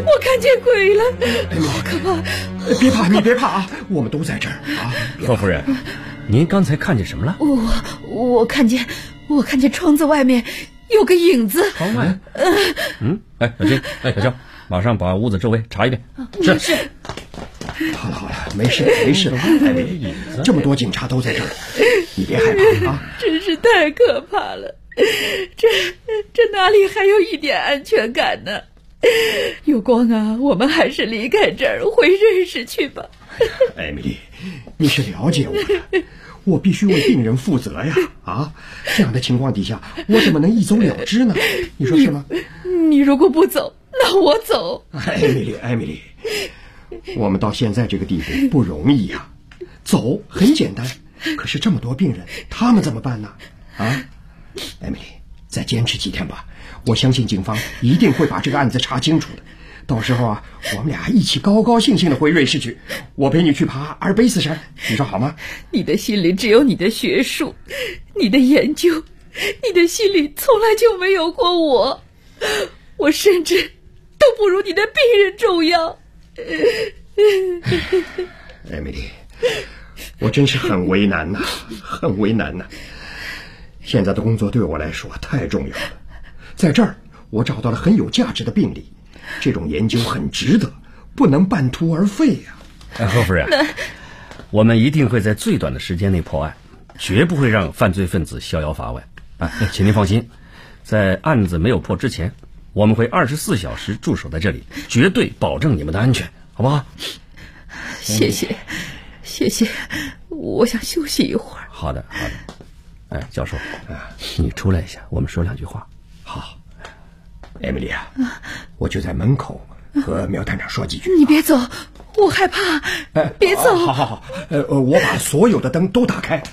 可怕！ 别怕，你别怕啊，我们都在这儿啊。 贺夫人，您刚才看见什么了？ 我看见窗子外面有个影子。 窗外？哎，小金，小肖，马上把屋子周围查一遍。 是。 好了，没事，艾米丽，这么多警察都在这儿，你别害怕啊！ 真是太可怕了，这哪里还有一点安全感呢？有光啊，我们还是离开这儿回瑞士去吧。 艾米丽，你是了解我的，我必须为病人负责呀！啊，这样的情况底下，我怎么能一走了之呢？你说是吗？ 你如果不走，那我走。 艾米丽，我们到现在这个地步不容易呀。走很简单，可是这么多病人，他们怎么办呢？啊，艾米丽，再坚持几天吧，我相信警方一定会把这个案子查清楚的。到时候啊，我们俩一起高高兴兴的回瑞士去，我陪你去爬阿尔卑斯山，你说好吗？ 你的心里只有你的学术，你的研究，你的心里从来就没有过我甚至都不如你的病人重要。 艾米丽，我真是很为难呐，现在的工作对我来说太重要了，在这儿我找到了很有价值的病例，这种研究很值得，不能半途而废呀。 贺夫人，我们一定会在最短的时间内破案，绝不会让犯罪分子逍遥法外。请您放心，在案子没有破之前，我们会24小时驻守在这里，绝对保证你们的安全，好不好？ 谢谢，我想休息一会儿。 好的。哎，教授，你出来一下，我们说2句话。 好，艾米丽啊，我就在门口和苗探长说几句。 你别走，我害怕。别走。 好，我把所有的灯都打开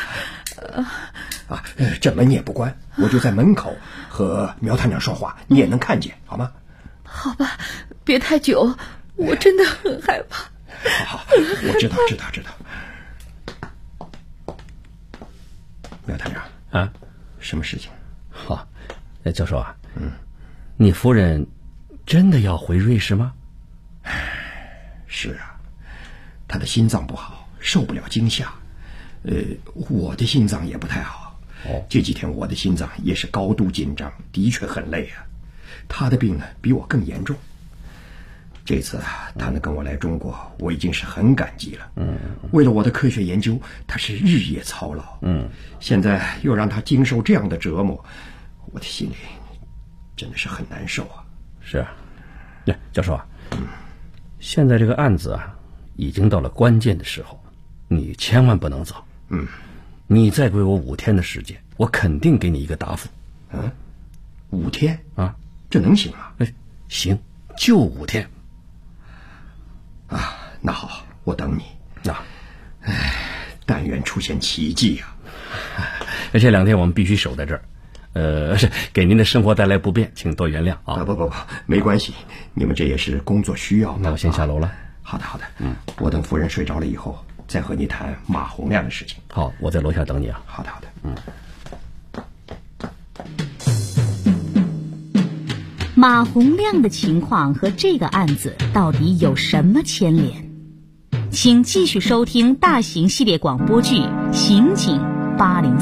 这门你也不关，我就在门口和苗探长说话，你也能看见，好吗？ 好吧，别太久，我真的很害怕。 好，我知道。苗探长啊， 什么事情？ 好，教授啊，你夫人真的要回瑞士吗？ 是啊，她的心脏不好，受不了惊吓。我的心脏也不太好。这几天我的心脏也是高度紧张，的确很累啊。她的病呢，比我更严重。这次她能跟我来中国，我已经是很感激了。为了我的科学研究，她是日夜操劳。现在又让她经受这样的折磨，我的心里真的是很难受啊。 是啊，教授啊，现在这个案子啊，已经到了关键的时候，你千万不能走。你再给我5天的时间，我肯定给你一个答复。 5天啊，这能行吗？ 行，就5天。 那好，我等你。但愿出现奇迹啊！ 这2天我们必须守在这儿。给您的生活带来不便，请多原谅啊！ 不，没关系，你们这也是工作需要。 那我先下楼了。 好的，我等夫人睡着了以后，再和你谈马洪亮的事情。 好，我在楼下等你啊。 好的。 马洪亮的情况和这个案子到底有什么牵连？请继续收听大型系列广播剧《刑警803》。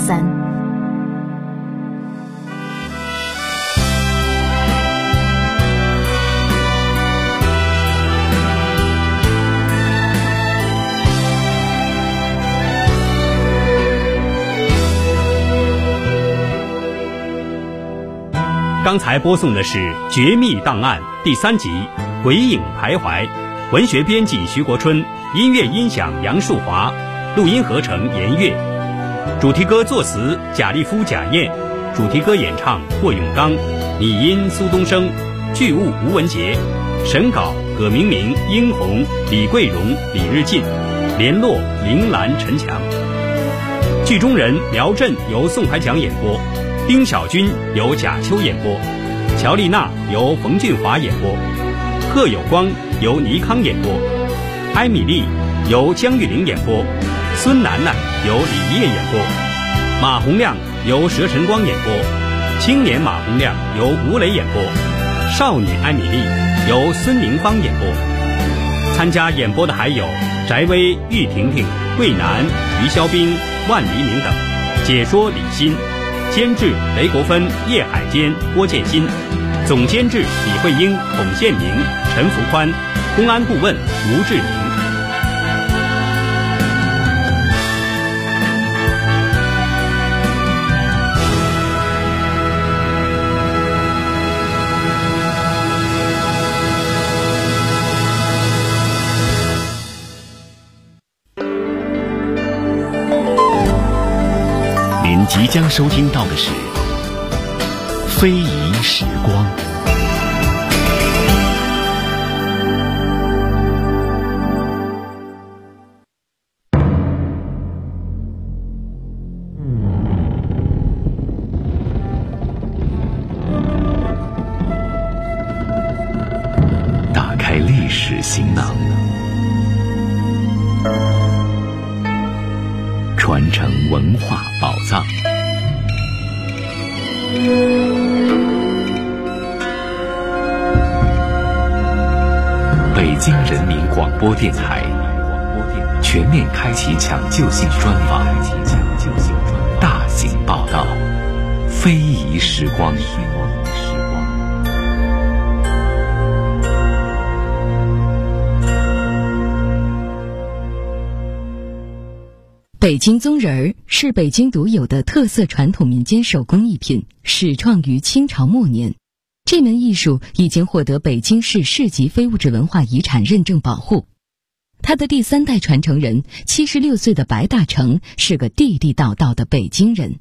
刚才播送的是《绝密档案》第3集《鬼影徘徊》，文学编辑徐国春，音乐音响杨树华，录音合成严月，主题歌作词贾立夫、贾燕，主题歌演唱霍永刚，拟音苏东升，剧务吴文杰，审稿葛明明、殷红、李桂荣、李日进，联络林兰、陈强。剧中人苗震由宋海奖演播，丁小军由贾秋演播，乔丽娜由冯俊华演播，贺有光由倪康演播，艾米丽由姜玉玲演播，孙楠楠由李烨演播，马洪亮由佘晨光演播，青年马洪亮由吴磊演播，少女艾米丽由孙明芳演播。参加演播的还有翟薇、玉婷婷、桂南、于肖斌、万黎明等，解说李欣，监制雷国芬、叶海坚、郭建新，总监制李慧英、孔宪明、陈福宽，公安顾问吴志宁。 您即将收听到的是《非遗时光》。打开历史行囊，传承文化宝藏。北京人民广播电台全面开启抢救性专访，大型报道，非遗时光。 北京宗人儿是北京独有的特色传统民间手工艺品，始创于清朝末年。这门艺术已经获得北京市市级非物质文化遗产认证保护。他的第3代传承人76岁的白大成是个地地道道的北京人。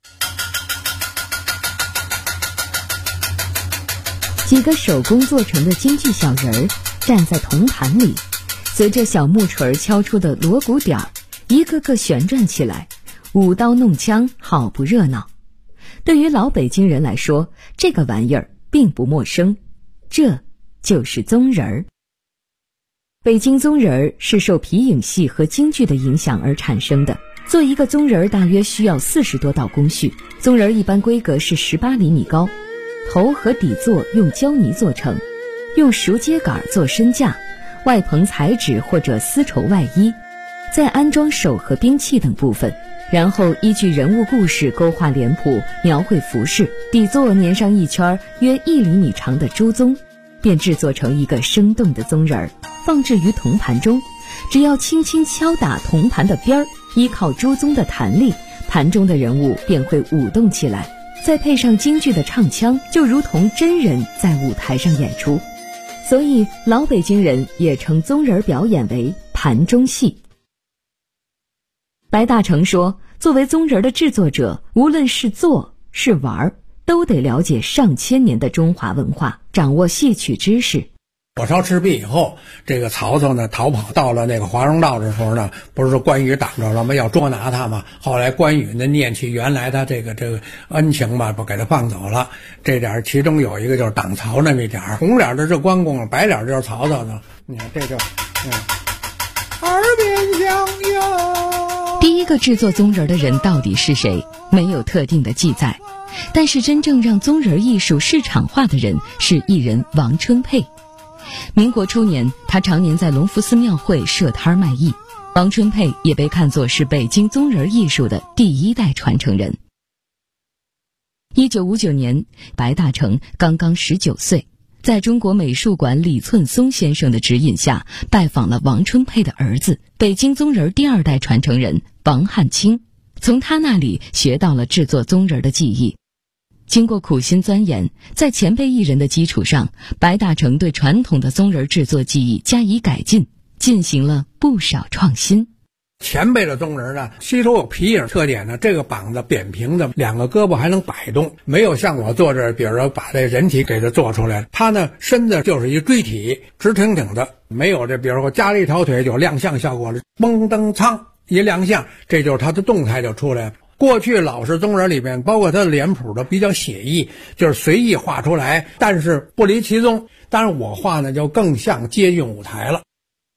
几个手工做成的京剧小人儿站在铜盘里，随着小木锤敲出的锣鼓点儿，一个个旋转起来，舞刀弄枪，好不热闹。对于老北京人来说，这个玩意儿并不陌生，这就是宗人儿。北京宗人儿是受皮影戏和京剧的影响而产生的。做一个宗人儿大约需要40多道工序。宗人儿一般规格是18厘米高，头和底座用胶泥做成，用熟秸秆做身架，外棚彩纸或者丝绸外衣，再安装手和兵器等部分，然后依据人物故事勾画脸谱，描绘服饰，底座粘上一圈约1厘米长的朱宗，便制作成一个生动的宗人儿，放置于铜盘中。只要轻轻敲打铜盘的边儿，依靠朱宗的弹力，盘中的人物便会舞动起来，再配上京剧的唱腔，就如同真人在舞台上演出。所以老北京人也称宗人表演为盘中戏。白大成说，作为宗人的制作者，无论是做是玩，都得了解上千年的中华文化，掌握戏曲知识。 火烧赤壁以后，这个曹操呢逃跑到了那个华容道的时候呢，不是说关羽挡着了吗？要捉拿他嘛。后来关羽呢念起原来他这个恩情吧，不给他放走了。这点其中有一个就是挡曹那么一点，红脸的是关公，白脸就是曹操的。你看这就，耳边响哟。 第一个制作宗人的人到底是谁？没有特定的记载。但是真正让宗人艺术市场化的人是艺人王春佩。民国初年，他常年在隆福寺庙会设摊卖艺。王春佩也被看作是北京宗人艺术的第1代传承人。1959年，白大成刚刚19岁，在中国美术馆李寸松先生的指引下，拜访了王春佩的儿子，北京宗人第2代传承人王汉卿，从他那里学到了制作宗人的技艺。 经过苦心钻研，在前辈艺人的基础上，白大成对传统的宗人制作技艺加以改进，进行了不少创新。 前辈的宗人呢，吸收有皮影特点呢，这个膀子扁平的，两个胳膊还能摆动，没有像我做这，比如说把这人体给它做出来，他呢身子就是一锥体，直挺挺的，没有这比如说加了一条腿有亮相效果了，嘣噔苍一亮相，这就是他的动态就出来了。过去老式宗人里面，包括他的脸谱都比较写意，就是随意画出来，但是不离其宗。当然我画呢就更像接近舞台了。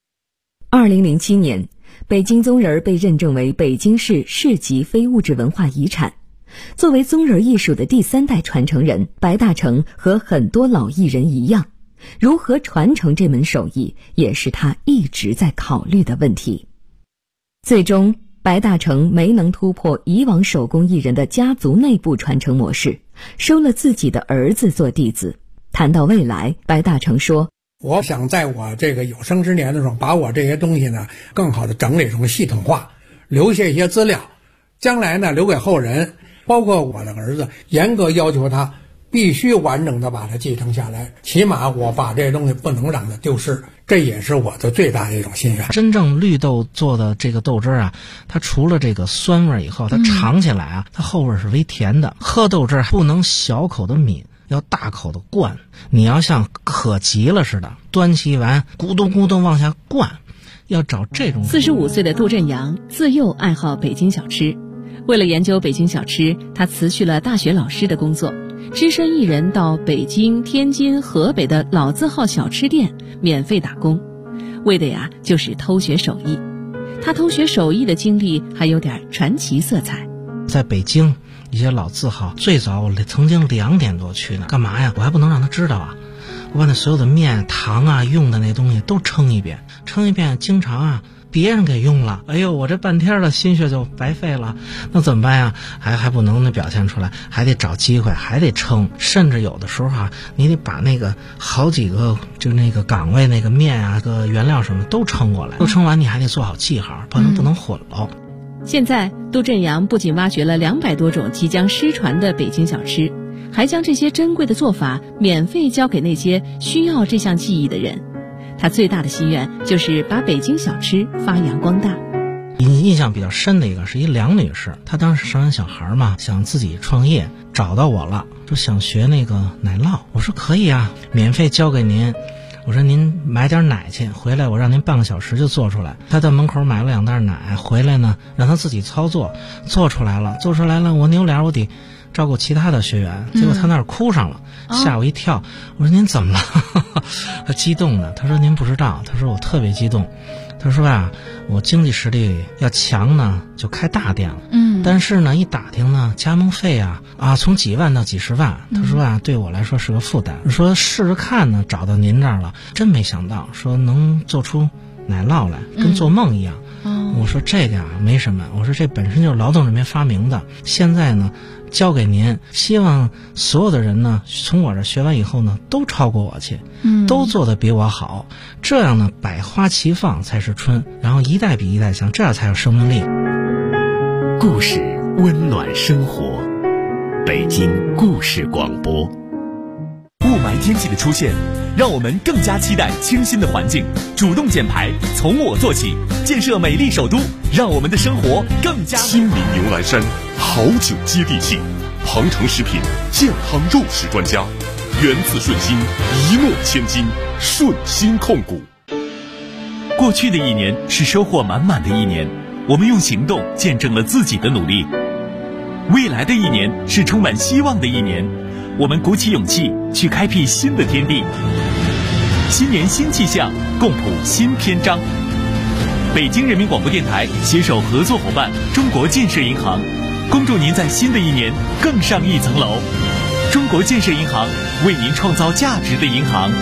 2007年，北京宗人被认证为北京市市级非物质文化遗产。作为宗人艺术的第3代传承人，白大成和很多老艺人一样，如何传承这门手艺，也是他一直在考虑的问题。最终，白大成没能突破以往手工艺人的家族内部传承模式，收了自己的儿子做弟子。谈到未来，白大成说， 我想在我这个有生之年的时候，把我这些东西呢更好的整理成系统化，留下一些资料，将来呢留给后人，包括我的儿子，严格要求他必须完整的把它继承下来，起码我把这些东西不能让它丢失，这也是我的最大的一种心愿。 真正绿豆做的这个豆汁啊，它除了这个酸味以后，它尝起来啊，它后味是微甜的。喝豆汁不能小口的抿，要大口的灌，你要像渴急了似的，端起碗咕咚咕咚往下灌，要找这种。 45岁的杜振阳自幼爱好北京小吃，为了研究北京小吃，他辞去了大学老师的工作，只身一人到北京、天津、河北的老字号小吃店免费打工，为的呀就是偷学手艺。他偷学手艺的经历还有点传奇色彩。 在北京一些老字号，最早我曾经2点多去呢，干嘛呀？我还不能让他知道啊！我把那所有的面、糖啊、用的那东西都称一遍，经常啊别人给用了，哎呦，我这半天的心血就白费了，那怎么办呀？还不能表现出来，还得找机会，还得称，甚至有的时候啊，你得把那个好几个就那个岗位那个面啊、个原料什么都称过来，都称完你还得做好记号，不能混了。 现在杜振阳不仅挖掘了200多种即将失传的北京小吃，还将这些珍贵的做法免费教给那些需要这项技艺的人。他最大的心愿就是把北京小吃发扬光大。 印象比较深的一个是一梁女士，她当时生完小孩嘛，想自己创业，找到我了，说想学那个奶酪。我说可以啊，免费教给您。我说您买点奶去，回来我让您半个小时就做出来。他在门口买了2袋奶，回来呢让他自己操作，做出来了，我扭脸我得照顾其他的学员，结果他那儿哭上了，吓我一跳。我说您怎么了？他激动的，他说您不知道，他说我特别激动。他说啊，我经济实力要强呢，就开大店了。但是呢，一打听呢，加盟费啊，从几万到几十万。他说啊，对我来说是个负担。说试试看呢，找到您这儿了，真没想到，说能做出奶酪来，跟做梦一样。我说这个啊没什么，我说这本身就是劳动人民发明的，现在呢交给您，希望所有的人呢从我这学完以后呢都超过我去，都做得比我好，这样呢百花齐放才是春，然后一代比一代强，这样才有生命力。 故事温暖生活，北京故事广播。雾霾天气的出现，让我们更加期待清新的环境。主动减排，从我做起，建设美丽首都，让我们的生活更加。 亲临牛栏山，好酒接地气。鹏程食品健康肉食专家，源自顺心，一诺千金，顺心控股。 过去的一年是收获满满的一年，我们用行动见证了自己的努力。未来的一年是充满希望的一年，我们鼓起勇气去开辟新的天地。新年新气象，共谱新篇章。北京人民广播电台携手合作伙伴中国建设银行，恭祝您在新的一年更上一层楼。中国建设银行，为您创造价值的银行。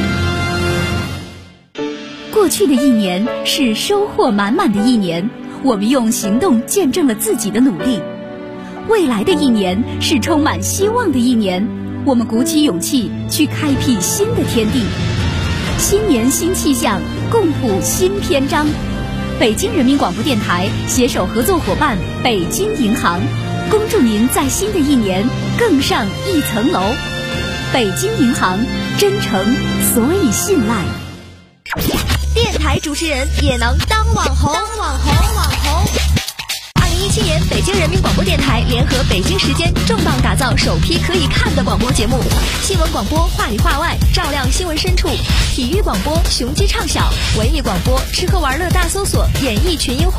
过去的一年是收获满满的一年，我们用行动见证了自己的努力。未来的一年是充满希望的一年，我们鼓起勇气去开辟新的天地。新年新气象，共谱新篇章。北京人民广播电台携手合作伙伴北京银行， 恭祝您在新的一年更上一层楼。北京银行，真诚所以信赖。 电台主持人也能当网红。2017年，北京人民广播电台联合北京时间重磅打造首批可以看的广播节目：新闻广播话里话外，照亮新闻深处；体育广播雄鸡唱晓；文艺广播吃喝玩乐大搜索，演艺群英会。